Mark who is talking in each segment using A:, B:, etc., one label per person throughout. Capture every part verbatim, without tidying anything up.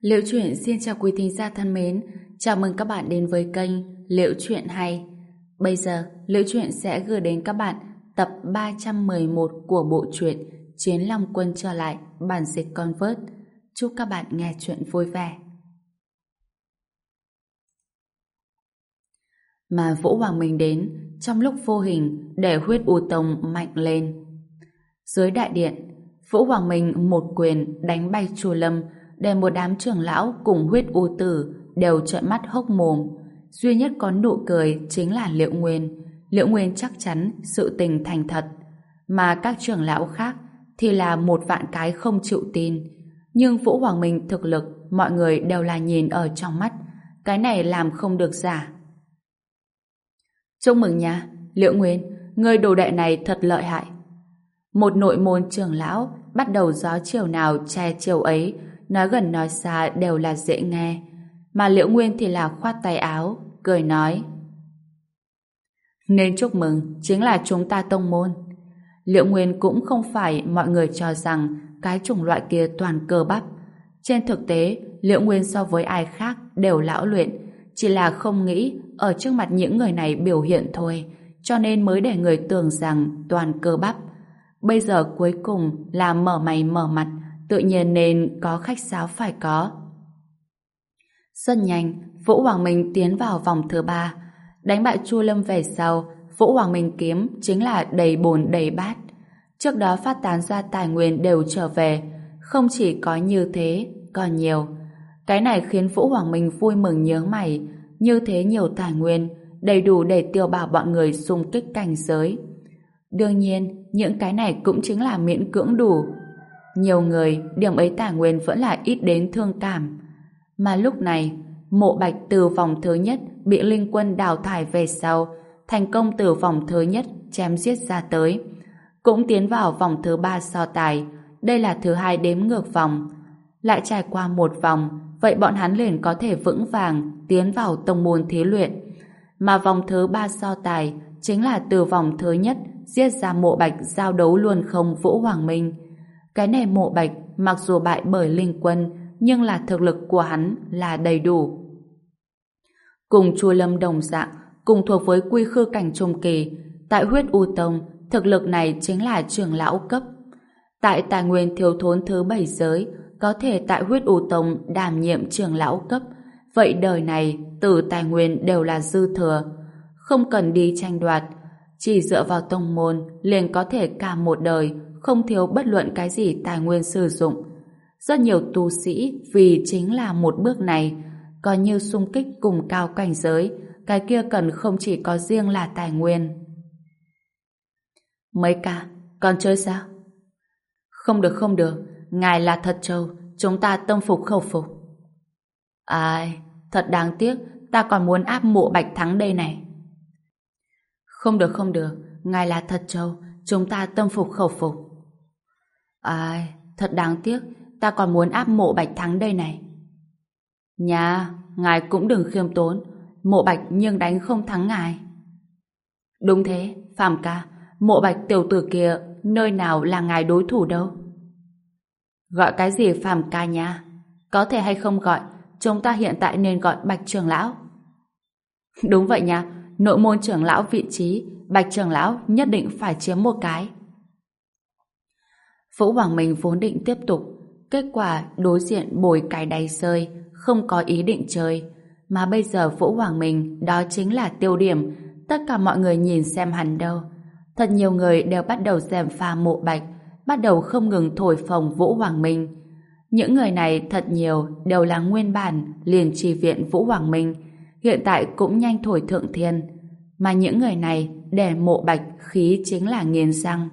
A: Liễu Chuyện xin chào quý thính giả thân mến, chào mừng các bạn đến với kênh Liễu Chuyện Hay. Bây giờ, Liễu Chuyện sẽ gửi đến các bạn tập ba trăm mười một của bộ truyện Chiến Long Quân trở lại, bản dịch Convert. Chúc các bạn nghe chuyện vui vẻ. Mà Vũ Hoàng Minh đến, trong lúc vô hình để huyết u tông mạnh lên. Dưới đại điện, Vũ Hoàng Minh một quyền đánh bay Chu Lâm, để một đám trưởng lão cùng huyết u tử đều trợn mắt hốc mồm. Duy nhất có nụ cười chính là Liễu Nguyên. Liễu Nguyên chắc chắn sự tình thành thật, mà các trưởng lão khác thì là một vạn cái không chịu tin. Nhưng Vũ Hoàng Minh thực lực mọi người đều là nhìn ở trong mắt, cái này làm không được giả. Chúc mừng nha, Liễu Nguyên, người đồ đệ này thật lợi hại. Một nội môn trưởng lão bắt đầu gió chiều nào che chiều ấy, nói gần nói xa đều là dễ nghe. Mà Liễu Nguyên thì là khoát tay áo, cười nói: nên chúc mừng chính là chúng ta tông môn. Liễu Nguyên cũng không phải mọi người cho rằng cái chủng loại kia toàn cơ bắp. Trên thực tế, Liễu Nguyên so với ai khác đều lão luyện, chỉ là không nghĩ ở trước mặt những người này biểu hiện thôi, cho nên mới để người tưởng rằng toàn cơ bắp. Bây giờ cuối cùng là mở mày mở mặt, tự nhiên nên có khách sáo phải có. Rất nhanh, Vũ Hoàng Minh tiến vào vòng thứ ba. Đánh bại Chu Lâm về sau, Vũ Hoàng Minh kiếm chính là đầy bồn đầy bát. Trước đó phát tán ra tài nguyên đều trở về, không chỉ có như thế, còn nhiều. Cái này khiến Vũ Hoàng Minh vui mừng nhướng mày, như thế nhiều tài nguyên, đầy đủ để tiêu bảo bọn người xung kích cảnh giới. Đương nhiên, những cái này cũng chính là miễn cưỡng đủ. Nhiều người, điểm ấy tài nguyên vẫn là ít đến thương cảm. Mà lúc này, Mộ Bạch từ vòng thứ nhất bị Linh Quân đào thải về sau, thành công từ vòng thứ nhất chém giết ra tới. Cũng tiến vào vòng thứ ba so tài, đây là thứ hai đếm ngược vòng. Lại trải qua một vòng, vậy bọn hắn liền có thể vững vàng tiến vào tông môn thí luyện. Mà vòng thứ ba so tài chính là từ vòng thứ nhất giết ra Mộ Bạch giao đấu luôn không Vũ Hoàng Minh. Cái này Mộ Bạch mặc dù bại bởi Linh Quân, nhưng là thực lực của hắn là đầy đủ. Cùng Chu Lâm đồng dạng, cùng thuộc với quy khư cảnh trung kỳ, tại huyết u tông, thực lực này chính là trưởng lão cấp. Tại tài nguyên thiếu thốn thứ bảy giới, có thể tại huyết u tông đảm nhiệm trưởng lão cấp, vậy đời này từ tài nguyên đều là dư thừa, không cần đi tranh đoạt, chỉ dựa vào tông môn liền có thể cả một đời không thiếu bất luận cái gì tài nguyên sử dụng. Rất nhiều tu sĩ vì chính là một bước này, coi như xung kích cùng cao cảnh giới, cái kia cần không chỉ có riêng là tài nguyên. Mấy ca, còn chơi sao? Không được không được, ngài là thật trâu, chúng ta tâm phục khẩu phục. Ai, thật đáng tiếc, ta còn muốn áp Mộ Bạch thắng đây này. Không được không được, ngài là thật trâu, chúng ta tâm phục khẩu phục. Ai, thật đáng tiếc, ta còn muốn áp Mộ Bạch thắng đây này. Nhà, ngài cũng đừng khiêm tốn, Mộ Bạch nhưng đánh không thắng ngài. Đúng thế, Phàm ca, Mộ Bạch tiểu tử kia nơi nào là ngài đối thủ đâu. Gọi cái gì Phàm ca nha? Có thể hay không gọi, chúng ta hiện tại nên gọi Bạch trưởng lão. Đúng vậy nha, nội môn trưởng lão vị trí, Bạch trưởng lão nhất định phải chiếm một cái. Vũ Hoàng Minh vốn định tiếp tục, kết quả đối diện bồi cái đáy rơi, không có ý định chơi. Mà bây giờ Vũ Hoàng Minh đó chính là tiêu điểm, tất cả mọi người nhìn xem hắn đâu. Thật nhiều người đều bắt đầu gièm pha Mộ Bạch, bắt đầu không ngừng thổi phồng Vũ Hoàng Minh. Những người này thật nhiều đều là nguyên bản liền trì viện Vũ Hoàng Minh, hiện tại cũng nhanh thổi thượng thiên. Mà những người này để Mộ Bạch khí chính là nghiến răng.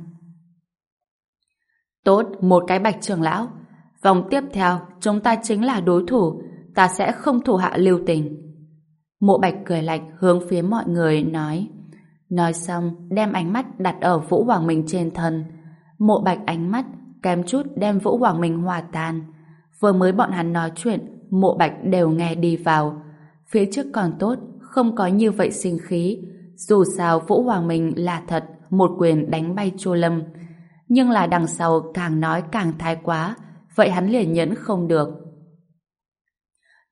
A: Tốt, một cái Bạch trưởng lão. Vòng tiếp theo, chúng ta chính là đối thủ, ta sẽ không thủ hạ lưu tình. Mộ Bạch cười lạnh hướng phía mọi người nói. Nói xong, đem ánh mắt đặt ở Vũ Hoàng Minh trên thân. Mộ Bạch ánh mắt kém chút đem Vũ Hoàng Minh hòa tan. Vừa mới bọn hắn nói chuyện, Mộ Bạch đều nghe đi vào. Phía trước còn tốt, không có như vậy sinh khí. Dù sao Vũ Hoàng Minh là thật, một quyền đánh bay Chu Lâm. Nhưng là đằng sau càng nói càng thái quá, vậy hắn liền nhẫn không được.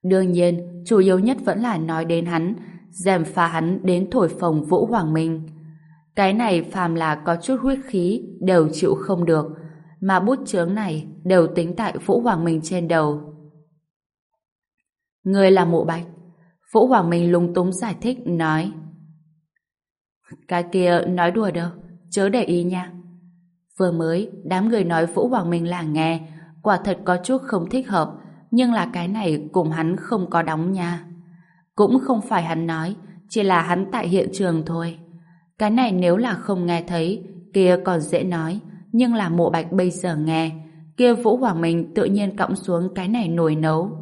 A: Đương nhiên, chủ yếu nhất vẫn là nói đến hắn, gièm pha hắn đến thổi phồng Vũ Hoàng Minh. Cái này phàm là có chút huyết khí đều chịu không được, mà bút chướng này đều tính tại Vũ Hoàng Minh trên đầu. Ngươi là Mộ Bạch. Vũ Hoàng Minh lúng túng giải thích nói. Cái kia nói đùa đâu, chớ để ý nha. Vừa mới, đám người nói Vũ Hoàng Minh là nghe, quả thật có chút không thích hợp, nhưng là cái này cùng hắn không có đóng nha. Cũng không phải hắn nói, chỉ là hắn tại hiện trường thôi. Cái này nếu là không nghe thấy, kia còn dễ nói, nhưng là Mộ Bạch bây giờ nghe, kia Vũ Hoàng Minh tự nhiên cõng xuống cái này nồi nấu.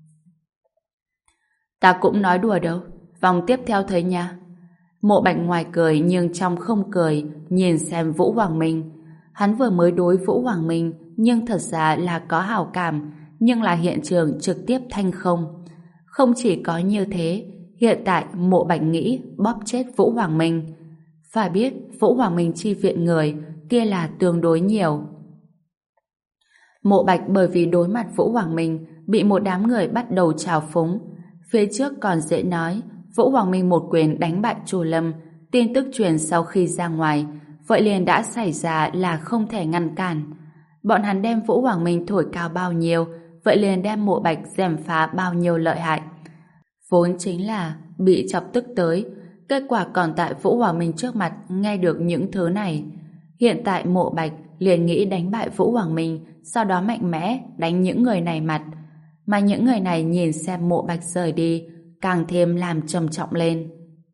A: Ta cũng nói đùa đâu, vòng tiếp theo thấy nha. Mộ Bạch ngoài cười nhưng trong không cười, nhìn xem Vũ Hoàng Minh. Hắn vừa mới đối Vũ Hoàng Minh, nhưng thật ra là có hảo cảm, nhưng là hiện trường trực tiếp thanh không. Không chỉ có như thế, hiện tại Mộ Bạch nghĩ bóp chết Vũ Hoàng Minh. Phải biết, Vũ Hoàng Minh chi viện người, kia là tương đối nhiều. Mộ Bạch bởi vì đối mặt Vũ Hoàng Minh, bị một đám người bắt đầu trào phúng. Phía trước còn dễ nói, Vũ Hoàng Minh một quyền đánh bại Chu Lâm, tin tức truyền sau khi ra ngoài, vậy liền đã xảy ra là không thể ngăn cản. Bọn hắn đem Vũ Hoàng Minh thổi cao bao nhiêu, vậy liền đem Mộ Bạch gièm phá bao nhiêu lợi hại. Vốn chính là bị chọc tức tới, kết quả còn tại Vũ Hoàng Minh trước mặt nghe được những thứ này. Hiện tại Mộ Bạch liền nghĩ đánh bại Vũ Hoàng Minh, sau đó mạnh mẽ đánh những người này mặt. Mà những người này nhìn xem Mộ Bạch rời đi, càng thêm làm trầm trọng lên.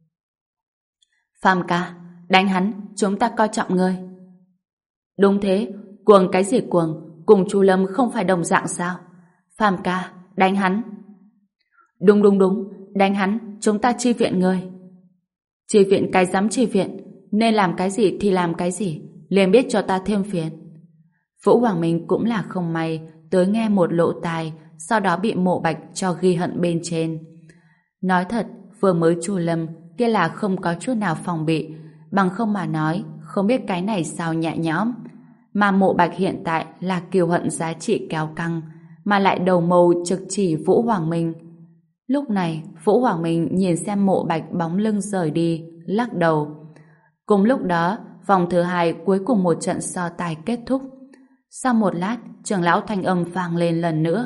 A: Phàm ca, đánh hắn, chúng ta coi trọng ngươi. Đúng thế, cuồng cái gì cuồng, cùng Chu Lâm không phải đồng dạng sao? Phàm ca, đánh hắn. Đúng đúng đúng, đánh hắn, chúng ta chi viện ngươi. Chi viện cái dám chi viện, nên làm cái gì thì làm cái gì, liền biết cho ta thêm phiền. Vũ Hoàng Minh cũng là không may, tới nghe một lỗ tai, sau đó bị Mộ Bạch cho ghi hận bên trên. Nói thật, vừa mới Chu Lâm kia là không có chút nào phòng bị, bằng không mà nói, không biết cái này sao nhẹ nhõm. Mà Mộ Bạch hiện tại là kiều hận giá trị kéo căng, mà lại đầu mâu trực chỉ Vũ Hoàng Minh. Lúc này, Vũ Hoàng Minh nhìn xem Mộ Bạch bóng lưng rời đi, lắc đầu. Cùng lúc đó, vòng thứ hai cuối cùng một trận so tài kết thúc. Sau một lát, trưởng lão thanh âm vang lên lần nữa.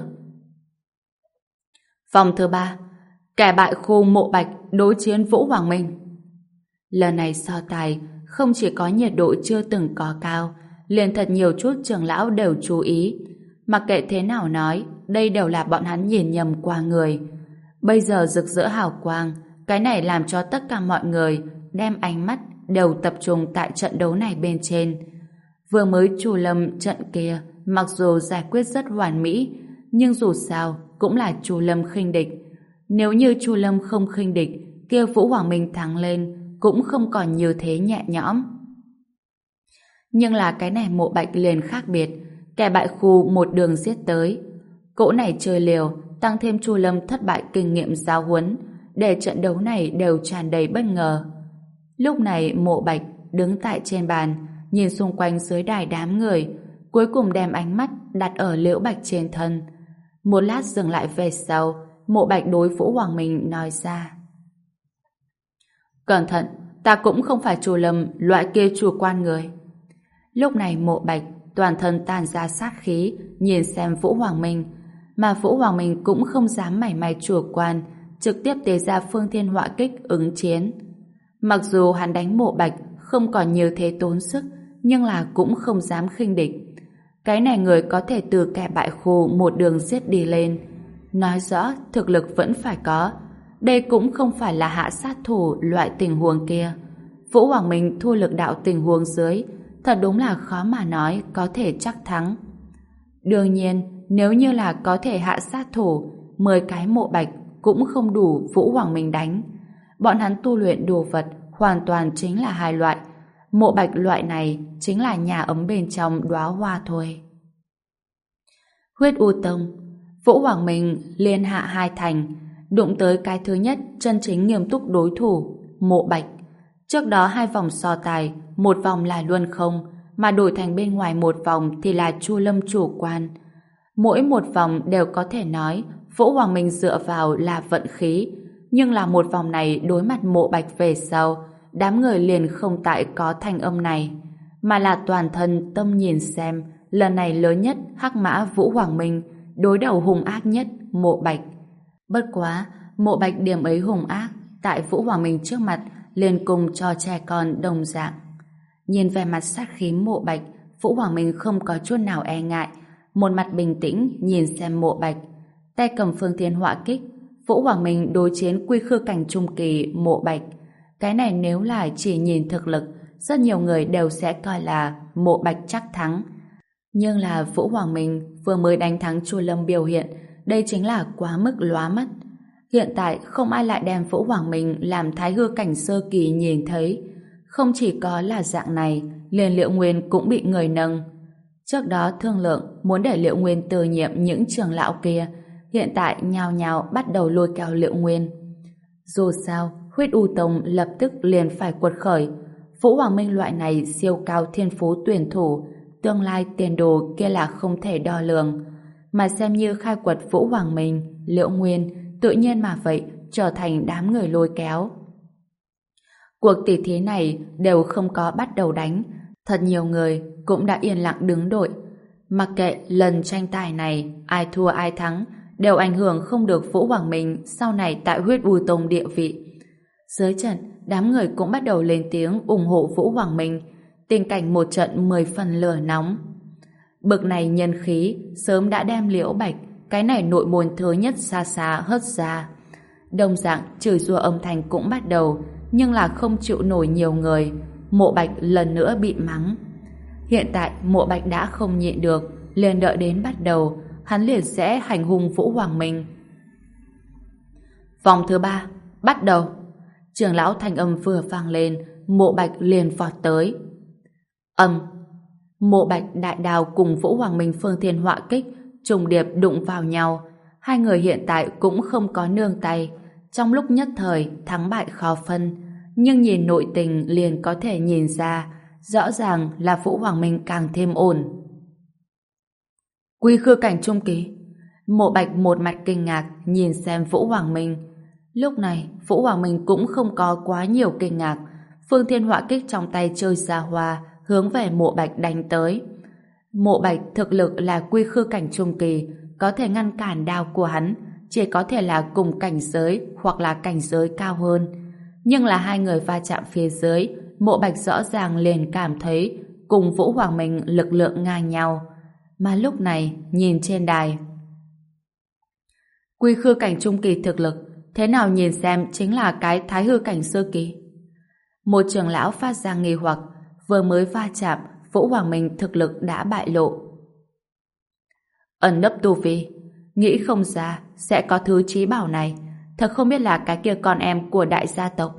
A: Vòng thứ ba, kẻ bại khu Mộ Bạch đối chiến Vũ Hoàng Minh. Lần này so tài, không chỉ có nhiệt độ chưa từng có cao, liền thật nhiều chút trưởng lão đều chú ý. Mặc kệ thế nào nói, đây đều là bọn hắn nhìn nhầm qua người. Bây giờ rực rỡ hào quang, cái này làm cho tất cả mọi người đem ánh mắt đều tập trung tại trận đấu này bên trên. Vừa mới Chu Lâm trận kia, mặc dù giải quyết rất hoàn mỹ, nhưng dù sao cũng là Chu Lâm khinh địch. Nếu như Chu Lâm không khinh địch, kia Vũ Hoàng Minh thắng lên cũng không còn như thế nhẹ nhõm. Nhưng là cái này Mộ Bạch liền khác biệt, kẻ bại khu một đường giết tới. Cỗ này chơi liều, tăng thêm Chu Lâm thất bại kinh nghiệm giáo huấn, để trận đấu này đều tràn đầy bất ngờ. Lúc này Mộ Bạch đứng tại trên bàn, nhìn xung quanh dưới đài đám người, cuối cùng đem ánh mắt đặt ở Liễu Bạch trên thân. Một lát dừng lại về sau, Mộ Bạch đối Vũ Hoàng Minh nói ra. Cẩn thận, ta cũng không phải Chu Lâm loại kia chủ quan người. Lúc này Mộ Bạch toàn thân tàn ra sát khí, nhìn xem Vũ Hoàng Minh, mà Vũ Hoàng Minh cũng không dám mảy may chủ quan, trực tiếp tế ra Phương Thiên Họa Kích ứng chiến. Mặc dù hắn đánh Mộ Bạch không còn như thế tốn sức, nhưng là cũng không dám khinh địch. Cái này người có thể từ kẻ bại khu một đường giết đi lên, nói rõ thực lực vẫn phải có. Đây cũng không phải là hạ sát thủ loại tình huống kia. Vũ Hoàng Minh thua lực đạo tình huống dưới, thật đúng là khó mà nói có thể chắc thắng. Đương nhiên, nếu như là có thể hạ sát thủ, mười cái Mộ Bạch cũng không đủ Vũ Hoàng Minh đánh. Bọn hắn tu luyện đồ vật hoàn toàn chính là hai loại. Mộ Bạch loại này chính là nhà ấm bên trong đóa hoa thôi. Huyết U Tông, Vũ Hoàng Minh liên hạ hai thành, đụng tới cái thứ nhất chân chính nghiêm túc đối thủ, Mộ Bạch. Trước đó hai vòng so tài, một vòng là luân không, mà đổi thành bên ngoài một vòng thì là Chu Lâm chủ quan. Mỗi một vòng đều có thể nói Vũ Hoàng Minh dựa vào là vận khí, nhưng là một vòng này đối mặt Mộ Bạch về sau, đám người liền không tại có thanh âm này, mà là toàn thân tâm nhìn xem lần này lớn nhất hắc mã Vũ Hoàng Minh đối đầu hung ác nhất Mộ Bạch. Bất quá, Mộ Bạch điểm ấy hung ác tại Vũ Hoàng Minh trước mặt liền cùng cho trẻ con đồng dạng. Nhìn vẻ mặt sát khí Mộ Bạch, Vũ Hoàng Minh không có chút nào e ngại, một mặt bình tĩnh nhìn xem Mộ Bạch, tay cầm phương thiên họa kích. Vũ Hoàng Minh đối chiến quy khư cảnh trung kỳ Mộ Bạch. Cái này nếu là chỉ nhìn thực lực, rất nhiều người đều sẽ coi là Mộ Bạch chắc thắng. Nhưng là Vũ Hoàng Minh vừa mới đánh thắng Chu Lâm biểu hiện, đây chính là quá mức lóa mắt. Hiện tại không ai lại đem Vũ Hoàng Minh làm thái hư cảnh sơ kỳ nhìn thấy. Không chỉ có là dạng này, liền Liệu Nguyên cũng bị người nâng. Trước đó thương lượng muốn để Liệu Nguyên từ nhiệm những trưởng lão kia, hiện tại nhào nhào bắt đầu lôi kéo Liệu Nguyên. Dù sao, Huyết U Tông lập tức liền phải quật khởi. Vũ Hoàng Minh loại này siêu cao thiên phú tuyển thủ, tương lai tiền đồ kia là không thể đo lường. Mà xem như khai quật Vũ Hoàng Minh, Liệu Nguyên, tự nhiên mà vậy trở thành đám người lôi kéo. Cuộc tỷ thí này đều không có bắt đầu đánh, thật nhiều người cũng đã yên lặng đứng đội. Mặc kệ lần tranh tài này ai thua ai thắng, đều ảnh hưởng không được Vũ Hoàng Minh sau này tại Huyết U Tông địa vị. Dưới trận, đám người cũng bắt đầu lên tiếng ủng hộ Vũ Hoàng Minh, tình cảnh một trận mười phần lửa nóng. Bực này nhân khí sớm đã đem Liễu Bạch, cái này nội môn thứ nhất xa xa hất ra. Đồng dạng chửi rủa âm thanh cũng bắt đầu, nhưng là không chịu nổi nhiều người. Mộ Bạch lần nữa bị mắng. Hiện tại Mộ Bạch đã không nhịn được, liền đợi đến bắt đầu, hắn liền sẽ hành hung Vũ Hoàng Minh. Vòng thứ ba, bắt đầu. Trưởng lão thanh âm vừa vang lên, Mộ Bạch liền vọt tới. Âm. Mộ Bạch đại đao cùng Vũ Hoàng Minh phương thiên họa kích trùng điệp đụng vào nhau. Hai người hiện tại cũng không có nương tay. Trong lúc nhất thời thắng bại khó phân, nhưng nhìn nội tình liền có thể nhìn ra, rõ ràng là Vũ Hoàng Minh càng thêm ổn. Quy khư cảnh trung kỳ. Mộ Bạch một mặt kinh ngạc nhìn xem Vũ Hoàng Minh. Lúc này Vũ Hoàng Minh cũng không có quá nhiều kinh ngạc, phương thiên họa kích trong tay chơi ra hoa hướng về Mộ Bạch đánh tới. Mộ Bạch thực lực là quy khư cảnh trung kỳ, có thể ngăn cản đao của hắn chỉ có thể là cùng cảnh giới hoặc là cảnh giới cao hơn. Nhưng là hai người va chạm phía dưới, Mộ Bạch rõ ràng liền cảm thấy cùng Vũ Hoàng Minh lực lượng ngang nhau. Mà lúc này nhìn trên đài, quy khư cảnh trung kỳ thực lực, thế nào nhìn xem chính là cái thái hư cảnh sơ kỳ. Một trưởng lão phát ra nghi hoặc, vừa mới va chạm, Vũ Hoàng Minh thực lực đã bại lộ. Ẩn nấp tu vi, nghĩ không ra sẽ có thứ trí bảo này, thật không biết là cái kia con em của đại gia tộc.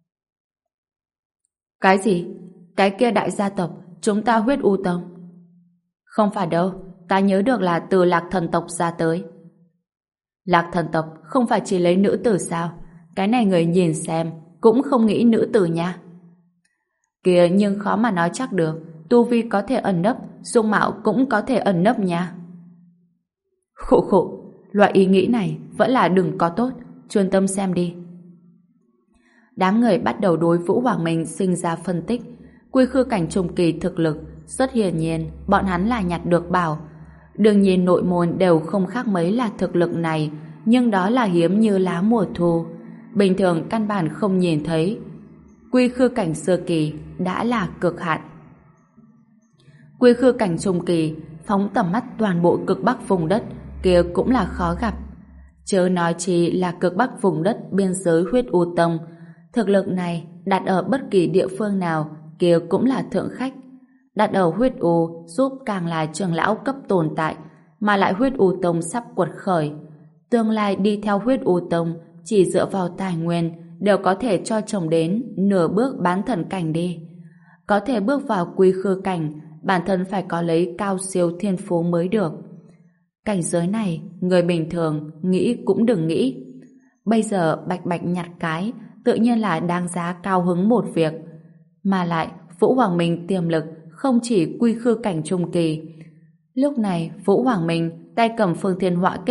A: Cái gì? Cái kia đại gia tộc, chúng ta Huyết U Tông. Không phải đâu, ta nhớ được là từ Lạc Thần tộc ra tới. Lạc Thần tộc không phải chỉ lấy nữ tử sao? Cái này người nhìn xem cũng không nghĩ nữ tử nha. Kìa, nhưng khó mà nói chắc được, tu vi có thể ẩn nấp, dung mạo cũng có thể ẩn nấp nha. Khụ khụ, loại ý nghĩ này vẫn là đừng có tốt, chuyên tâm xem đi. Đám người bắt đầu đối Vũ Hoàng Minh sinh ra phân tích. Quy khư cảnh trung kỳ thực lực, rất hiển nhiên bọn hắn là nhặt được bảo. Đương nhiên nội môn đều không khác mấy là thực lực này, nhưng đó là hiếm như lá mùa thu, bình thường căn bản không nhìn thấy. Quy khư cảnh sơ kỳ đã là cực hạn. Quy khư cảnh trung kỳ phóng tầm mắt toàn bộ cực bắc vùng đất kia cũng là khó gặp. Chớ nói chi là cực bắc vùng đất biên giới Huyết U Tông, thực lực này đặt ở bất kỳ địa phương nào kia cũng là thượng khách. Đặt ở Huyết U giúp càng là trưởng lão cấp tồn tại, mà lại Huyết U Tông sắp quật khởi. Tương lai đi theo Huyết U Tông chỉ dựa vào tài nguyên đều có thể cho chồng đến nửa bước bán thần cảnh đi. Có thể bước vào quy khư cảnh, bản thân phải có lấy cao siêu thiên phú mới được. Cảnh giới này, người bình thường nghĩ cũng đừng nghĩ. Bây giờ bạch bạch nhặt cái, tự nhiên là đáng giá cao hứng một việc. Mà lại, Vũ Hoàng Minh tiềm lực không chỉ quy khư cảnh trung kỳ. Lúc này, Vũ Hoàng Minh tay cầm phương thiên họa kích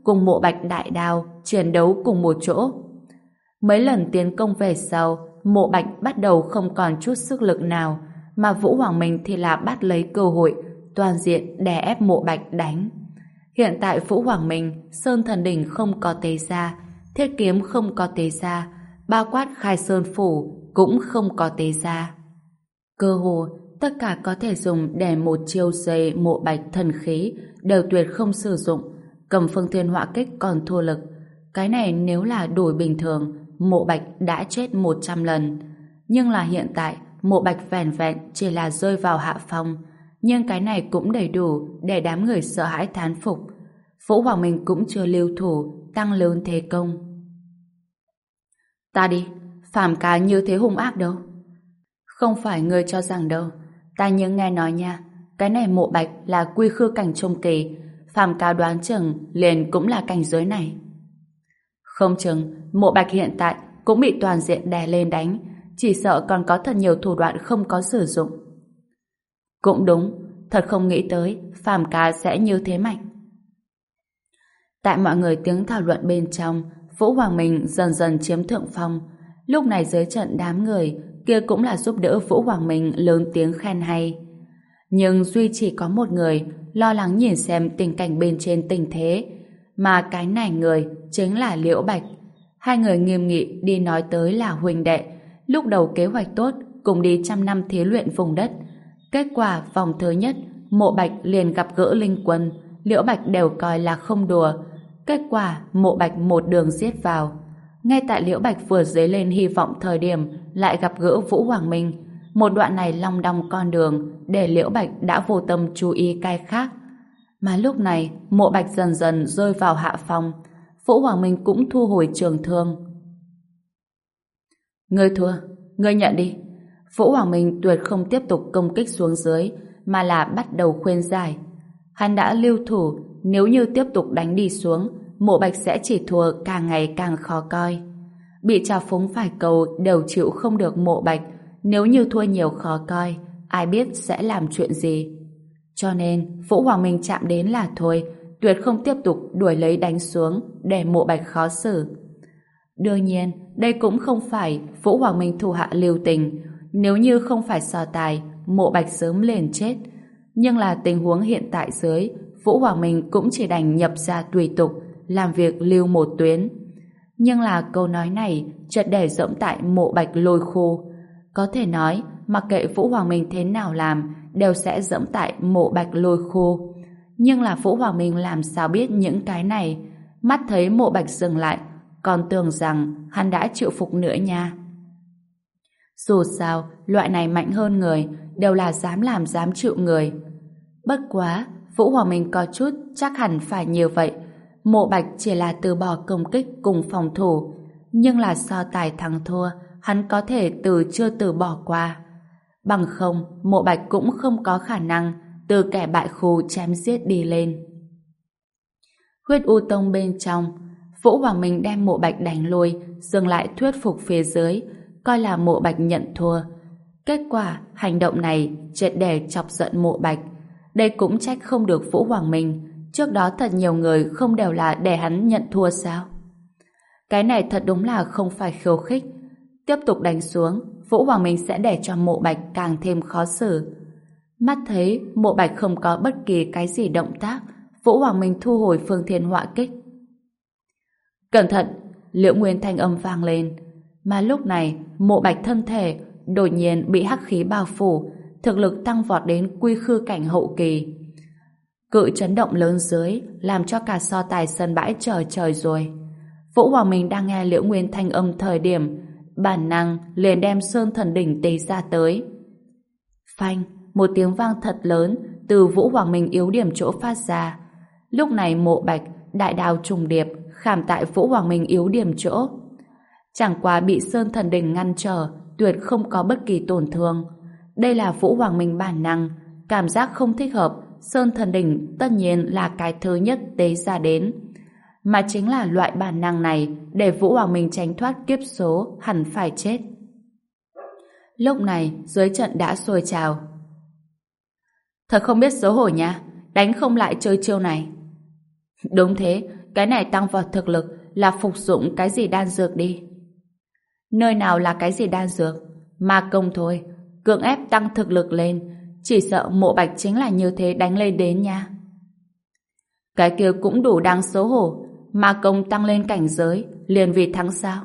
A: cùng Mộ Bạch đại đao chiến đấu cùng một chỗ. Mấy lần tiến công về sau, Mộ Bạch bắt đầu không còn chút sức lực nào, mà Vũ Hoàng Minh thì là bắt lấy cơ hội toàn diện đè ép Mộ Bạch đánh. Hiện tại Vũ Hoàng Minh, Sơn Thần Đỉnh không có tế ra, thiết kiếm không có tế ra, bao quát Khai Sơn Phủ cũng không có tế ra. Cơ hồ tất cả có thể dùng để một chiêu dây Mộ Bạch thần khí đều tuyệt không sử dụng, cầm Phương Thiên Họa Kích còn thua lực. Cái này nếu là đổi bình thường, Mộ Bạch đã chết một trăm lần. Nhưng là hiện tại, Mộ Bạch vẻn vẹn chỉ là rơi vào hạ phong. Nhưng cái này cũng đầy đủ để đám người sợ hãi thán phục. Vũ Hoàng Minh cũng chưa lưu thủ, tăng lớn thế công. Ta đi, phàm cá như thế hung ác đâu. Không phải ngươi cho rằng đâu. Ta nhớ nghe nói nha, cái này Mộ Bạch là quy khư cảnh trung kỳ, phàm cá đoán chừng liền cũng là cảnh giới này. Không chừng, Mộ Bạch hiện tại cũng bị toàn diện đè lên đánh, chỉ sợ còn có thật nhiều thủ đoạn không có sử dụng. Cũng đúng, thật không nghĩ tới phàm cá sẽ như thế mạnh. Tại mọi người tiếng thảo luận bên trong, Vũ Hoàng Minh dần dần chiếm thượng phong. Lúc này dưới trận đám người kia cũng là giúp đỡ Vũ Hoàng Minh lớn tiếng khen hay. Nhưng duy chỉ có một người lo lắng nhìn xem tình cảnh bên trên tình thế, mà cái này người chính là Liễu Bạch. Hai người nghiêm nghị đi nói tới là huynh đệ, lúc đầu kế hoạch tốt cùng đi trăm năm thí luyện vùng đất. Kết quả vòng thứ nhất, Mộ Bạch liền gặp gỡ Linh Quân, Liễu Bạch đều coi là không đùa. Kết quả Mộ Bạch một đường giết vào. Ngay tại Liễu Bạch vừa dấy lên hy vọng thời điểm lại gặp gỡ Vũ Hoàng Minh. Một đoạn này long đong con đường để Liễu Bạch đã vô tâm chú ý cái khác. Mà lúc này Mộ Bạch dần dần rơi vào hạ phong. Vũ Hoàng Minh cũng thu hồi trường thương. Ngươi thua, ngươi nhận đi. Vũ Hoàng Minh tuyệt không tiếp tục công kích xuống dưới, mà là bắt đầu khuyên giải. Hắn đã lưu thủ, nếu như tiếp tục đánh đi xuống, Mộ Bạch sẽ chỉ thua càng ngày càng khó coi. Bị trào phúng phải cầu đều chịu không được Mộ Bạch, nếu như thua nhiều khó coi, ai biết sẽ làm chuyện gì. Cho nên Vũ Hoàng Minh chạm đến là thôi, tuyệt không tiếp tục đuổi lấy đánh xuống để Mộ Bạch khó xử. Đương nhiên, đây cũng không phải Vũ Hoàng Minh thủ hạ lưu tình. Nếu như không phải so tài, Mộ Bạch sớm liền chết. Nhưng là tình huống hiện tại dưới, Vũ Hoàng Minh cũng chỉ đành nhập ra tùy tục, làm việc lưu một tuyến. Nhưng là câu nói này chợt để dẫm tại Mộ Bạch lôi khu. Có thể nói, mặc kệ Vũ Hoàng Minh thế nào làm, đều sẽ dẫm tại Mộ Bạch lôi khu. Nhưng là Vũ Hoàng Minh làm sao biết những cái này? Mắt thấy Mộ Bạch dừng lại, còn tưởng rằng hắn đã chịu phục nữa nha. Dù sao, loại này mạnh hơn người, đều là dám làm dám chịu người. Bất quá, Vũ Hoàng Minh có chút chắc hẳn phải như vậy. Mộ Bạch chỉ là từ bỏ công kích cùng phòng thủ, nhưng là so tài thắng thua, hắn có thể từ chưa từ bỏ qua. Bằng không, Mộ Bạch cũng không có khả năng từ kẻ bại khu chém giết đi lên. Huyết U Tông bên trong, Vũ Hoàng Minh đem Mộ Bạch đánh lui, dừng lại thuyết phục phía dưới, coi là Mộ Bạch nhận thua. Kết quả, hành động này triệt để chọc giận Mộ Bạch. Đây cũng trách không được Vũ Hoàng Minh. Trước đó thật nhiều người không đều là để hắn nhận thua sao? Cái này thật đúng là không phải khiêu khích. Tiếp tục đánh xuống, Vũ Hoàng Minh sẽ để cho Mộ Bạch càng thêm khó xử. Mắt thấy Mộ Bạch không có bất kỳ cái gì động tác, Vũ Hoàng Minh thu hồi Phương Thiên Họa Kích. Cẩn thận! Liễu Nguyên thanh âm vang lên. Mà lúc này, Mộ Bạch thân thể đột nhiên bị hắc khí bao phủ, thực lực tăng vọt đến quy khư cảnh hậu kỳ. Cự chấn động lớn dưới làm cho cả so tài sân bãi trời trời rồi. Vũ Hoàng Minh đang nghe Liễu Nguyên thanh âm thời điểm, bản năng liền đem Sơn Thần Đỉnh tế ra tới. Phanh, một tiếng vang thật lớn từ Vũ Hoàng Minh yếu điểm chỗ phát ra. Lúc này Mộ Bạch đại đao trùng điệp khảm tại Vũ Hoàng Minh yếu điểm chỗ. Chẳng qua bị Sơn Thần Đỉnh ngăn trở, tuyệt không có bất kỳ tổn thương. Đây là Vũ Hoàng Minh bản năng, cảm giác không thích hợp, Sơn Thần Đỉnh tất nhiên là cái thứ nhất tế ra đến. Mà chính là loại bản năng này để Vũ Hoàng Minh tránh thoát kiếp số hẳn phải chết. Lúc này dưới trận đã sôi trào. Thật không biết xấu hổ nha, đánh không lại chơi chiêu này. Đúng thế, cái này tăng vọt thực lực là phục dụng cái gì đan dược đi. Nơi nào là cái gì đan dược? Ma công thôi, cưỡng ép tăng thực lực lên, chỉ sợ Mộ Bạch chính là như thế đánh lên đến nha. Cái kia cũng đủ đáng xấu hổ, ma công tăng lên cảnh giới, liền vì thắng sao?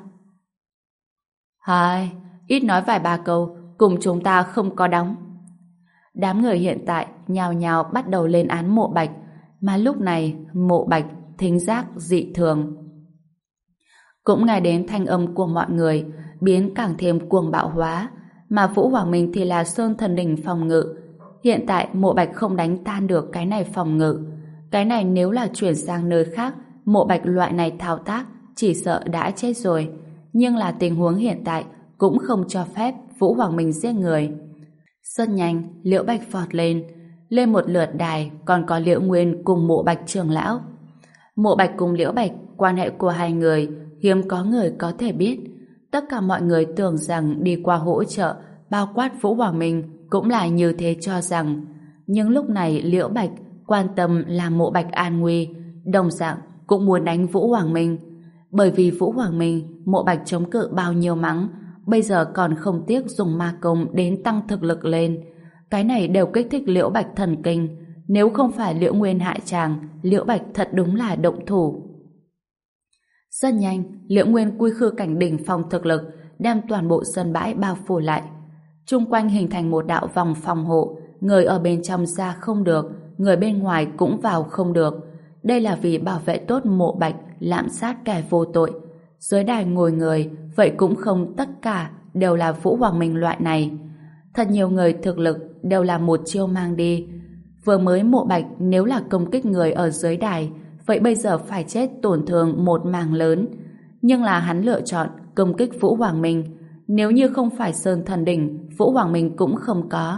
A: Hai, ít nói vài ba câu, cùng chúng ta không có đóng. Đám người hiện tại nhào nhào bắt đầu lên án Mộ Bạch, mà lúc này Mộ Bạch thính giác dị thường. Cũng nghe đến thanh âm của mọi người biến càng thêm cuồng bạo hóa, mà Vũ Hoàng Minh thì là Sơn Thần Đỉnh phòng ngự. Hiện tại Mộ Bạch không đánh tan được cái này phòng ngự. Cái này nếu là chuyển sang nơi khác, Mộ Bạch loại này thao tác chỉ sợ đã chết rồi. Nhưng là tình huống hiện tại cũng không cho phép Vũ Hoàng Minh giết người. Rất nhanh, Liễu Bạch vọt lên. Lên một lượt đài còn có Liễu Nguyên cùng Mộ Bạch trưởng lão. Mộ Bạch cùng Liễu Bạch, quan hệ của hai người hiếm có người có thể biết. Tất cả mọi người tưởng rằng đi qua hỗ trợ, bao quát Vũ Hoàng Minh cũng là như thế cho rằng. Nhưng lúc này Liễu Bạch quan tâm là Mộ Bạch an nguy, đồng dạng cũng muốn đánh Vũ Hoàng Minh. Bởi vì Vũ Hoàng Minh, Mộ Bạch chống cự bao nhiêu mắng, bây giờ còn không tiếc dùng ma công đến tăng thực lực lên. Cái này đều kích thích Liễu Bạch thần kinh. Nếu không phải Liễu Nguyên hại chàng, Liễu Bạch thật đúng là động thủ. Rất nhanh, Liễu Nguyên quy khư cảnh đỉnh phong thực lực, đem toàn bộ sân bãi bao phủ lại. Chung quanh hình thành một đạo vòng phòng hộ, người ở bên trong ra không được, người bên ngoài cũng vào không được. Đây là vì bảo vệ tốt Mộ Bạch, lạm sát kẻ vô tội. Dưới đài ngồi người, vậy cũng không tất cả đều là Vũ Hoàng Minh loại này. Thật nhiều người thực lực đều là một chiêu mang đi. Vừa mới Mộ Bạch nếu là công kích người ở dưới đài, vậy bây giờ phải chết tổn thương một mảng lớn. Nhưng là hắn lựa chọn công kích Vũ Hoàng Minh. Nếu như không phải Sơn Thần Đỉnh, Vũ Hoàng Minh cũng không có.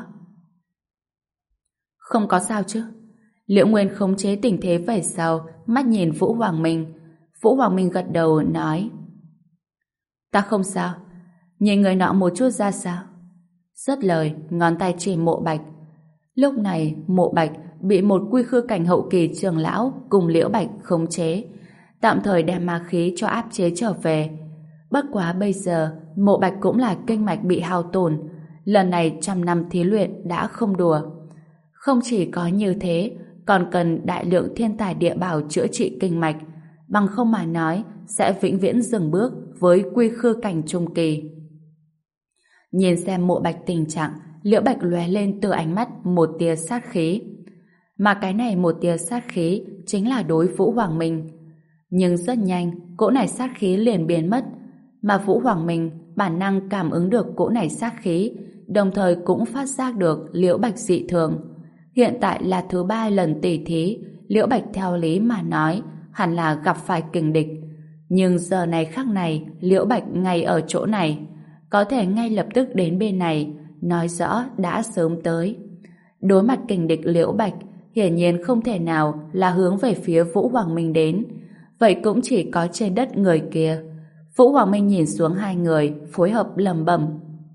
A: Không có sao chứ? Liễu Nguyên khống chế tình thế về sau, mắt nhìn Vũ Hoàng Minh. Vũ Hoàng Minh gật đầu nói: Ta không sao. Nhìn người nọ một chút ra sao? Dứt lời, ngón tay chỉ Mộ Bạch. Lúc này, Mộ Bạch bị một quy khư cảnh hậu kỳ trưởng lão cùng Liễu Bạch khống chế, tạm thời đem ma khí cho áp chế trở về. Bất quá bây giờ, Mộ Bạch cũng là kinh mạch bị hao tổn. Lần này trăm năm thí luyện đã không đùa. Không chỉ có như thế, còn cần đại lượng thiên tài địa bảo chữa trị kinh mạch, bằng không mà nói sẽ vĩnh viễn dừng bước với quy khư cảnh trung kỳ. Nhìn xem Mộ Bạch tình trạng, Liễu Bạch lóe lên từ ánh mắt một tia sát khí. Mà cái này một tia sát khí chính là đối Vũ Hoàng Minh. Nhưng rất nhanh, cỗ này sát khí liền biến mất, mà Vũ Hoàng Minh bản năng cảm ứng được cỗ này sát khí, đồng thời cũng phát giác được Liễu Bạch dị thường. Hiện tại là thứ ba lần tỉ thí, Liễu Bạch theo lý mà nói hẳn là gặp phải kình địch. Nhưng giờ này khắc này, Liễu Bạch ngay ở chỗ này, có thể ngay lập tức đến bên này, nói rõ đã sớm tới. Đối mặt kình địch Liễu Bạch, hiển nhiên không thể nào là hướng về phía Vũ Hoàng Minh đến, vậy cũng chỉ có trên đất người kia. Vũ Hoàng Minh nhìn xuống hai người, phối hợp lẩm bẩm: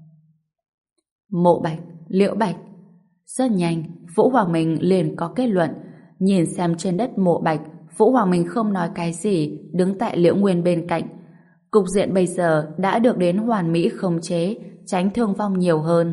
A: Mộ Bạch, Liễu Bạch. Rất nhanh, Vũ Hoàng Minh liền có kết luận. Nhìn xem trên đất Mộ Bạch, Vũ Hoàng Minh không nói cái gì, đứng tại Liễu Nguyên bên cạnh. Cục diện bây giờ đã được đến hoàn mỹ khống chế, tránh thương vong nhiều hơn.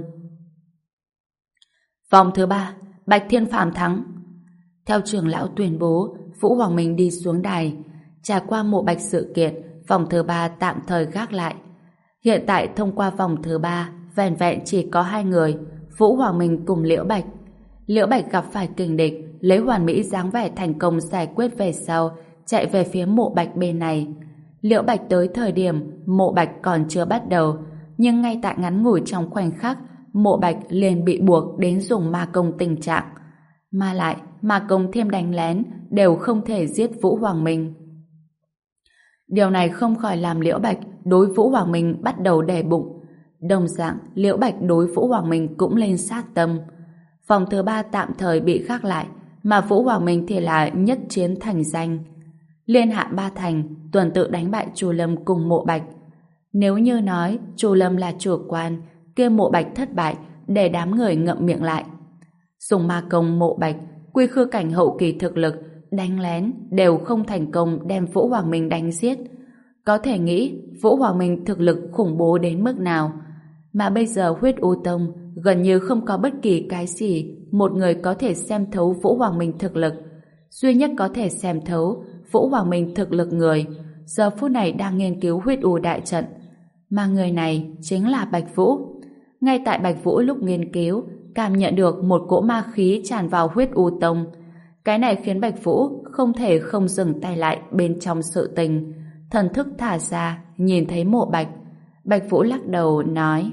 A: Vòng thứ ba, Bạch Thiên Phàm thắng. Theo trưởng lão tuyên bố, Vũ Hoàng Minh đi xuống đài. Trải qua Mộ Bạch sự kiện, vòng thứ ba tạm thời gác lại. Hiện tại thông qua vòng thứ ba, vẻn vẹn chỉ có hai người, Vũ Hoàng Minh cùng Liễu Bạch. Liễu Bạch gặp phải kình địch, lấy hoàn mỹ dáng vẻ thành công giải quyết về sau, chạy về phía Mộ Bạch bên này. Liễu Bạch tới thời điểm Mộ Bạch còn chưa bắt đầu, nhưng ngay tại ngắn ngủi trong khoảnh khắc, Mộ Bạch liền bị buộc đến dùng ma công tình trạng. Mà lại, ma công thêm đánh lén đều không thể giết Vũ Hoàng Minh. Điều này không khỏi làm Liễu Bạch đối Vũ Hoàng Minh bắt đầu đè bụng. Đồng dạng, Liễu Bạch đối Vũ Hoàng Minh cũng lên sát tâm. Vòng thứ ba tạm thời bị gác lại, mà Vũ Hoàng Minh thì là nhất chiến thành danh. Liên hạ ba thành, tuần tự đánh bại Chu Lâm cùng Mộ Bạch. Nếu như nói Chu Lâm là chủ quan, kia Mộ Bạch thất bại, để đám người ngậm miệng lại. Dùng ma công Mộ Bạch, quy khư cảnh hậu kỳ thực lực, đánh lén đều không thành công đem Vũ Hoàng Minh đánh giết. Có thể nghĩ Vũ Hoàng Minh thực lực khủng bố đến mức nào. Mà bây giờ Huyết U Tông gần như không có bất kỳ cái gì một người có thể xem thấu Vũ Hoàng Minh thực lực. Duy nhất có thể xem thấu Vũ Hoàng Minh thực lực người giờ phút này đang nghiên cứu Huyết U đại trận. Mà người này chính là Bạch Vũ. Ngay tại Bạch Vũ lúc nghiên cứu cảm nhận được một cỗ ma khí tràn vào Huyết U Tông. Cái này khiến Bạch Vũ không thể không dừng tay lại bên trong sự tình. Thần thức thả ra, nhìn thấy Mộ Bạch. Bạch Vũ lắc đầu nói: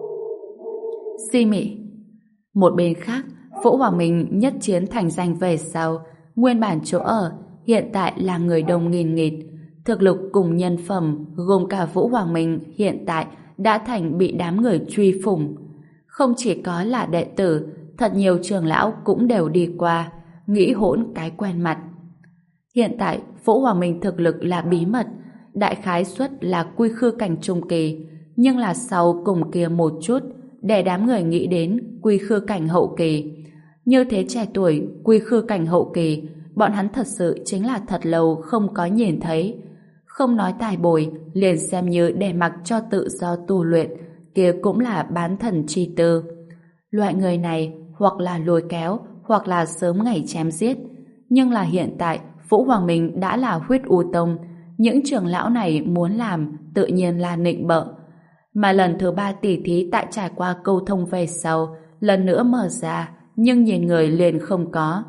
A: Si mị. Một bên khác, Vũ Hoàng Minh nhất chiến thành danh về sau, nguyên bản chỗ ở hiện tại là người đông nghìn nghịt. Thực lực cùng nhân phẩm gồm cả Vũ Hoàng Minh hiện tại đã thành bị đám người truy phủng. Không chỉ có là đệ tử, thật nhiều trưởng lão cũng đều đi qua, nghĩ hỗn cái quen mặt. Hiện tại, Vũ Hoàng Minh thực lực là bí mật, đại khái suất là quy khư cảnh trung kỳ, nhưng là sau cùng kia một chút, để đám người nghĩ đến quy khư cảnh hậu kỳ. Như thế trẻ tuổi, quy khư cảnh hậu kỳ, bọn hắn thật sự chính là thật lâu không có nhìn thấy. Không nói tài bồi, liền xem như để mặc cho tự do tu luyện, kia cũng là bán thần chi tư. Loại người này hoặc là lôi kéo, hoặc là sớm ngày chém giết. Nhưng là hiện tại, Vũ Hoàng Minh đã là Huyết U Tông, những trưởng lão này muốn làm tự nhiên là nịnh bợ. Mà lần thứ ba tỉ thí tại trải qua câu thông về sau, lần nữa mở ra, nhưng nhìn người liền không có.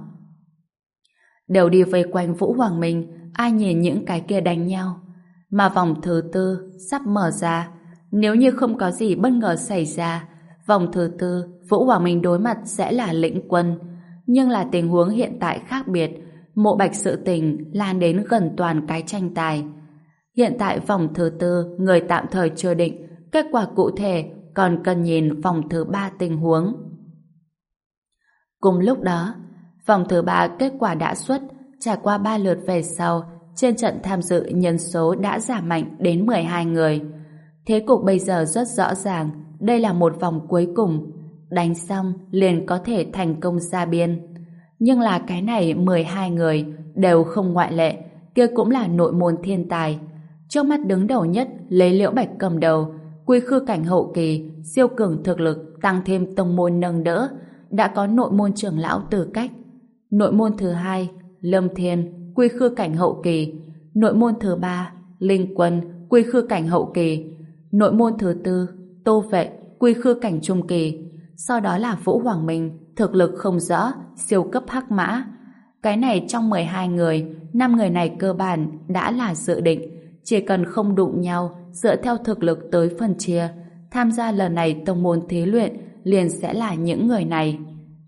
A: Đều đi vây quanh Vũ Hoàng Minh, ai nhìn những cái kia đánh nhau. Mà vòng thứ tư sắp mở ra, nếu như không có gì bất ngờ xảy ra, vòng thứ tư Vũ Hoàng Minh đối mặt sẽ là Lĩnh Quân. Nhưng là tình huống hiện tại khác biệt, Mộ Bạch sự tình lan đến gần toàn cái tranh tài. Hiện tại vòng thứ tư người tạm thời chưa định, kết quả cụ thể còn cần nhìn vòng thứ ba tình huống. Cùng lúc đó, vòng thứ ba kết quả đã xuất, trải qua ba lượt về sau, trên trận tham dự nhân số đã giảm mạnh đến mười hai người. Thế cục bây giờ rất rõ ràng, đây là một vòng cuối cùng, đánh xong liền có thể thành công ra biên. Nhưng là cái này mười hai người đều không ngoại lệ, kia cũng là nội môn thiên tài. Trước mắt đứng đầu nhất lấy Liễu Bạch cầm đầu, quy khư cảnh hậu kỳ, siêu cường thực lực tăng thêm tông môn nâng đỡ, đã có nội môn trưởng lão Tư Cách. Nội môn thứ hai, Lâm Thiên, quy khư cảnh hậu kỳ. Nội môn thứ ba, Linh Quân, quy khư cảnh hậu kỳ. Nội môn thứ tư, Tô Vệ, quy khư cảnh trung kỳ. Sau đó là Vũ Hoàng Minh, thực lực không rõ, siêu cấp hắc mã. Cái này trong mười hai người, năm người này cơ bản đã là dự định, chỉ cần không đụng nhau, dựa theo thực lực tới phân chia, tham gia lần này tông môn thí luyện liền sẽ là những người này.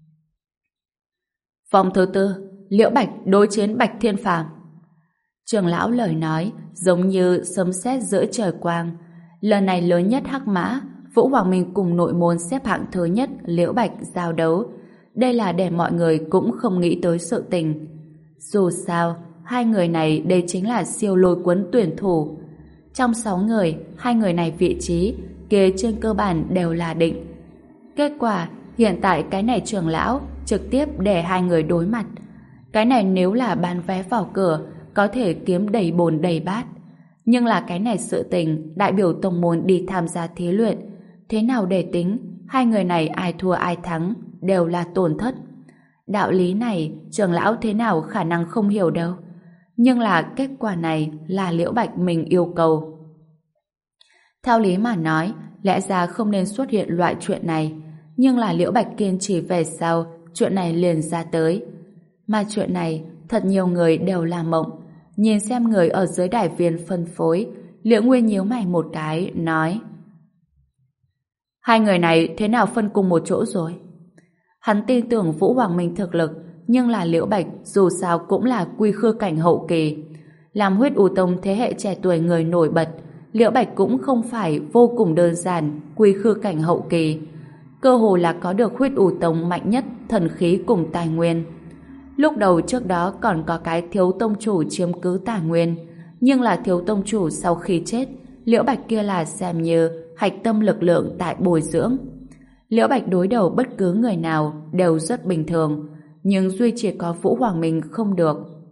A: Vòng thứ tư, Liễu Bạch đối chiến Bạch Thiên Phàm. Trưởng lão lời nói giống như sấm sét giữa trời quang. Lần này lớn nhất hắc mã, Vũ Hoàng Minh cùng nội môn xếp hạng thứ nhất Liễu Bạch giao đấu. Đây là để mọi người cũng không nghĩ tới sự tình. Dù sao, hai người này đây chính là siêu lôi cuốn tuyển thủ. Trong sáu người, hai người này vị trí kia trên cơ bản đều là định. Kết quả, hiện tại cái này trưởng lão trực tiếp để hai người đối mặt. Cái này nếu là bán vé vào cửa, có thể kiếm đầy bồn đầy bát. Nhưng là cái này sự tình đại biểu tông môn đi tham gia thí luyện. Thế nào để tính, hai người này ai thua ai thắng đều là tổn thất. Đạo lý này trưởng lão thế nào khả năng không hiểu đâu. Nhưng là kết quả này là Liễu Bạch mình yêu cầu. Theo lý mà nói, lẽ ra không nên xuất hiện loại chuyện này. Nhưng là Liễu Bạch kiên trì về sau, chuyện này liền ra tới. Mà chuyện này, thật nhiều người đều là mộng. Nhìn xem người ở dưới đài viên phân phối, Liễu Nguyên nhíu mày một cái, nói: hai người này thế nào phân cùng một chỗ rồi? Hắn tin tưởng Vũ Hoàng Minh thực lực, nhưng là Liễu Bạch dù sao cũng là quy khư cảnh hậu kỳ. Làm Huyết U Tông thế hệ trẻ tuổi người nổi bật, Liễu Bạch cũng không phải vô cùng đơn giản quy khư cảnh hậu kỳ. Cơ hồ là có được Huyết U Tông mạnh nhất thần khí cùng tài nguyên. Lúc đầu trước đó còn có cái thiếu tông chủ chiếm cứ tài nguyên, nhưng là thiếu tông chủ sau khi chết, Liễu Bạch kia là xem như hạch tâm lực lượng tại bồi dưỡng. Liễu Bạch đối đầu bất cứ người nào đều rất bình thường, nhưng duy chỉ có Vũ Hoàng Minh không được.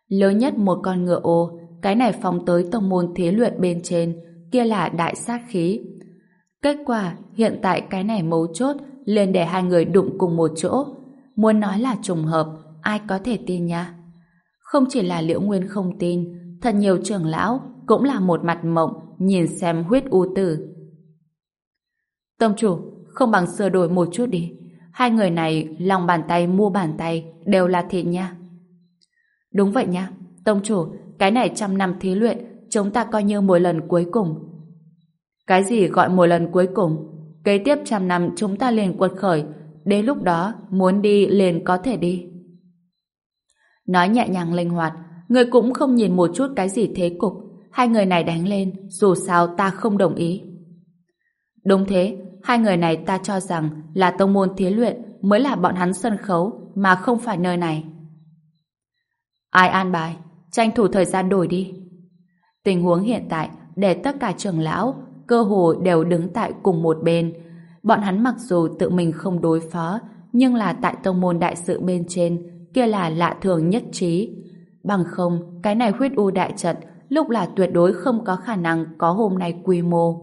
A: Lớn nhất một con ngựa ô, cái này phóng tới tông môn thí luyện bên trên, kia là đại sát khí. Kết quả, hiện tại cái này mấu chốt liền để hai người đụng cùng một chỗ. Muốn nói là trùng hợp, ai có thể tin nha. Không chỉ là Liễu Nguyên không tin, thật nhiều trưởng lão cũng là một mặt mộng nhìn xem huyết u tử. Tông chủ, không bằng sửa đổi một chút đi. Hai người này lòng bàn tay mua bàn tay đều là thịt nha. Đúng vậy nha. Tông chủ, cái này trăm năm thí luyện chúng ta coi như một lần cuối cùng. Cái gì gọi một lần cuối cùng? Kế tiếp trăm năm chúng ta liền quật khởi. Đến lúc đó muốn đi liền có thể đi. Nói nhẹ nhàng linh hoạt, người cũng không nhìn một chút cái gì thế cục. Hai người này đánh lên, dù sao ta không đồng ý. Đúng thế, hai người này ta cho rằng là tông môn thí luyện mới là bọn hắn sân khấu, mà không phải nơi này. Ai an bài, tranh thủ thời gian đổi đi. Tình huống hiện tại để tất cả trưởng lão cơ hồ đều đứng tại cùng một bên. Bọn hắn mặc dù tự mình không đối phó, nhưng là tại tông môn đại sự bên trên kia là lạ thường nhất trí. Bằng không, cái này huyết u đại trận lúc là tuyệt đối không có khả năng có hôm nay quy mô.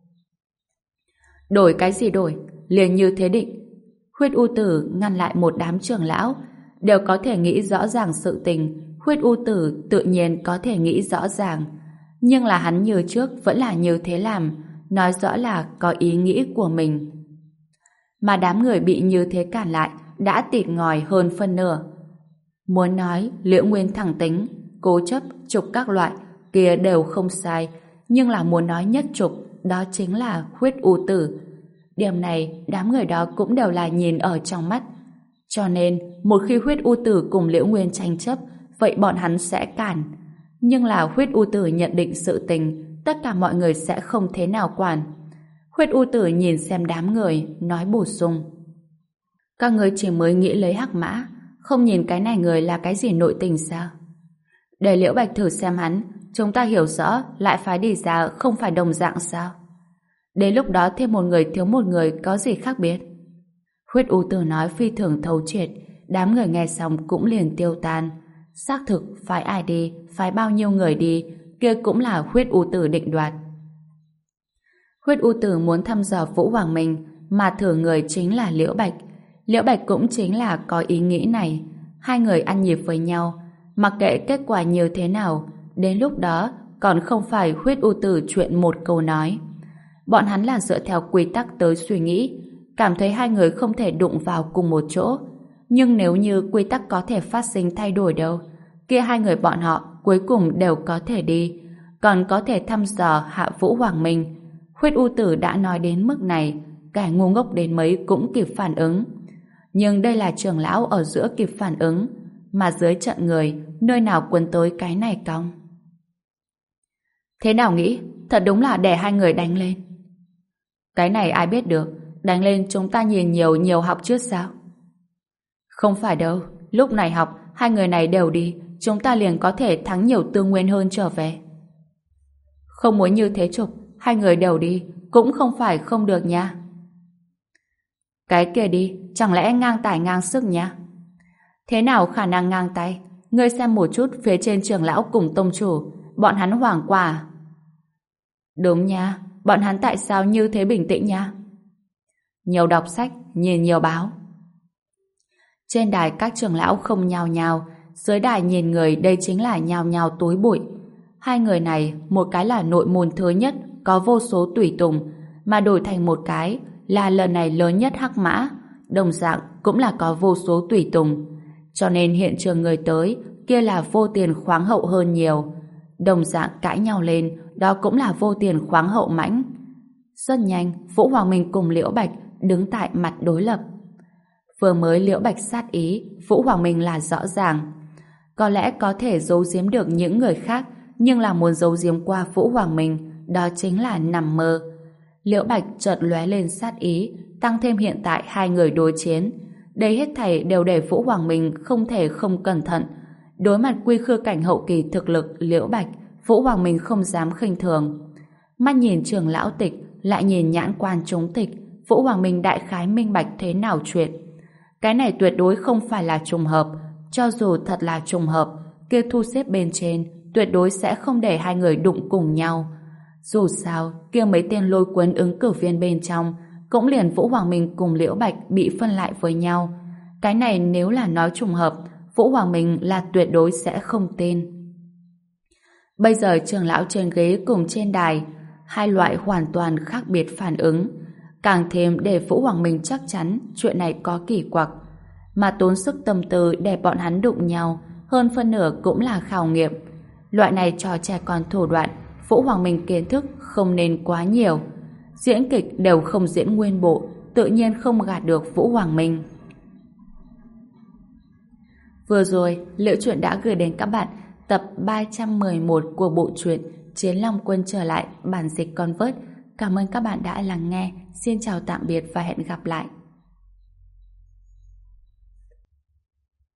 A: Đổi cái gì đổi? Liền như thế định. Huyết u tử ngăn lại một đám trưởng lão, đều có thể nghĩ rõ ràng sự tình. Huyết u tử tự nhiên có thể nghĩ rõ ràng. Nhưng là hắn như trước vẫn là như thế làm, nói rõ là có ý nghĩ của mình. Mà đám người bị như thế cản lại đã tịt ngòi hơn phân nửa. Muốn nói Liễu Nguyên thẳng tính, cố chấp, trục các loại kia đều không sai, nhưng là muốn nói nhất trục, đó chính là huyết u tử. Điểm này đám người đó cũng đều là nhìn ở trong mắt. Cho nên một khi huyết u tử cùng Liễu Nguyên tranh chấp, vậy bọn hắn sẽ cản. Nhưng là huyết u tử nhận định sự tình, tất cả mọi người sẽ không thế nào quản. Huyết u tử nhìn xem đám người, nói bổ sung. Các người chỉ mới nghĩ lấy hắc mã, không nhìn cái này người là cái gì nội tình sao? Để Liễu Bạch thử xem hắn, chúng ta hiểu rõ lại phái đi ra không phải đồng dạng sao? Đến lúc đó thêm một người thiếu một người có gì khác biệt? Huyết u tử nói phi thường thấu triệt, đám người nghe xong cũng liền tiêu tan. Xác thực phái ai đi, phái bao nhiêu người đi, kia cũng là huyết u tử định đoạt. Huyết u tử muốn thăm dò Vũ Hoàng Minh, mà thử người chính là Liễu Bạch. Liễu Bạch cũng chính là có ý nghĩ này. Hai người ăn nhịp với nhau, mặc kệ kết quả như thế nào, đến lúc đó còn không phải huyết u tử chuyện một câu nói. Bọn hắn là dựa theo quy tắc tới suy nghĩ, cảm thấy hai người không thể đụng vào cùng một chỗ. Nhưng nếu như quy tắc có thể phát sinh thay đổi đâu, kia hai người bọn họ cuối cùng đều có thể đi, còn có thể thăm dò hạ Vũ Hoàng Minh. Huyết u tử đã nói đến mức này, kẻ ngu ngốc đến mấy cũng kịp phản ứng. Nhưng đây là trưởng lão ở giữa kịp phản ứng, mà dưới trận người, nơi nào quấn tới cái này cong. Thế nào nghĩ? Thật đúng là để hai người đánh lên. Cái này ai biết được, đánh lên chúng ta nhìn nhiều nhiều học trước sao? Không phải đâu, lúc này học, hai người này đều đi, chúng ta liền có thể thắng nhiều tư nguyên hơn trở về. Không muốn như thế Trục, hai người đều đi, cũng không phải không được nha. Cái kia đi, chẳng lẽ ngang tài ngang sức nha? Thế nào khả năng ngang tay? Ngươi xem một chút phía trên trưởng lão cùng tông chủ, bọn hắn hoảng quả. Đúng nha, bọn hắn tại sao như thế bình tĩnh nha? Nhiều đọc sách, nhìn nhiều báo. Trên đài các trưởng lão không nhao nhao, dưới đài nhìn người đây chính là nhao nhao túi bụi. Hai người này, một cái là nội môn thứ nhất, có vô số tùy tùng, mà đổi thành một cái là lần này lớn nhất hắc mã, đồng dạng cũng là có vô số tùy tùng. Cho nên hiện trường người tới, kia là vô tiền khoáng hậu hơn nhiều. Đồng dạng cãi nhau lên, đó cũng là vô tiền khoáng hậu mãnh. Rất nhanh, Vũ Hoàng Minh cùng Liễu Bạch đứng tại mặt đối lập. Vừa mới Liễu Bạch sát ý, Vũ Hoàng Minh là rõ ràng. Có lẽ có thể giấu giếm được những người khác, nhưng là muốn giấu giếm qua Vũ Hoàng Minh, đó chính là nằm mơ. Liễu Bạch chợt lóe lên sát ý, tăng thêm hiện tại hai người đối chiến. Đây hết thảy đều để Vũ Hoàng Minh không thể không cẩn thận. Đối mặt quy khư cảnh hậu kỳ thực lực Liễu Bạch, Vũ Hoàng Minh không dám khinh thường. Mắt nhìn trưởng lão tịch, lại nhìn nhãn quan chúng tịch, Vũ Hoàng Minh đại khái minh bạch thế nào chuyện. Cái này tuyệt đối không phải là trùng hợp, cho dù thật là trùng hợp, kia thu xếp bên trên tuyệt đối sẽ không để hai người đụng cùng nhau. Dù sao, kia mấy tên lôi cuốn ứng cử viên bên trong cũng liền Vũ Hoàng Minh cùng Liễu Bạch bị phân lại với nhau. Cái này nếu là nói trùng hợp, Vũ Hoàng Minh là tuyệt đối sẽ không tin. Bây giờ trưởng lão trên ghế cùng trên đài, hai loại hoàn toàn khác biệt phản ứng, càng thêm để Vũ Hoàng Minh chắc chắn chuyện này có kỳ quặc. Mà tốn sức tâm tư để bọn hắn đụng nhau, hơn phân nửa cũng là khảo nghiệm. Loại này trò trẻ con thủ đoạn, Vũ Hoàng Minh kiến thức không nên quá nhiều. Diễn kịch đều không diễn nguyên bộ, tự nhiên không gạt được Vũ Hoàng Minh. Vừa rồi, Liễu Chuyện đã gửi đến các bạn tập ba trăm mười một của bộ truyện Chiến Long Quân trở lại, bản dịch Convert. Cảm ơn các bạn đã lắng nghe. Xin chào tạm biệt và hẹn gặp lại.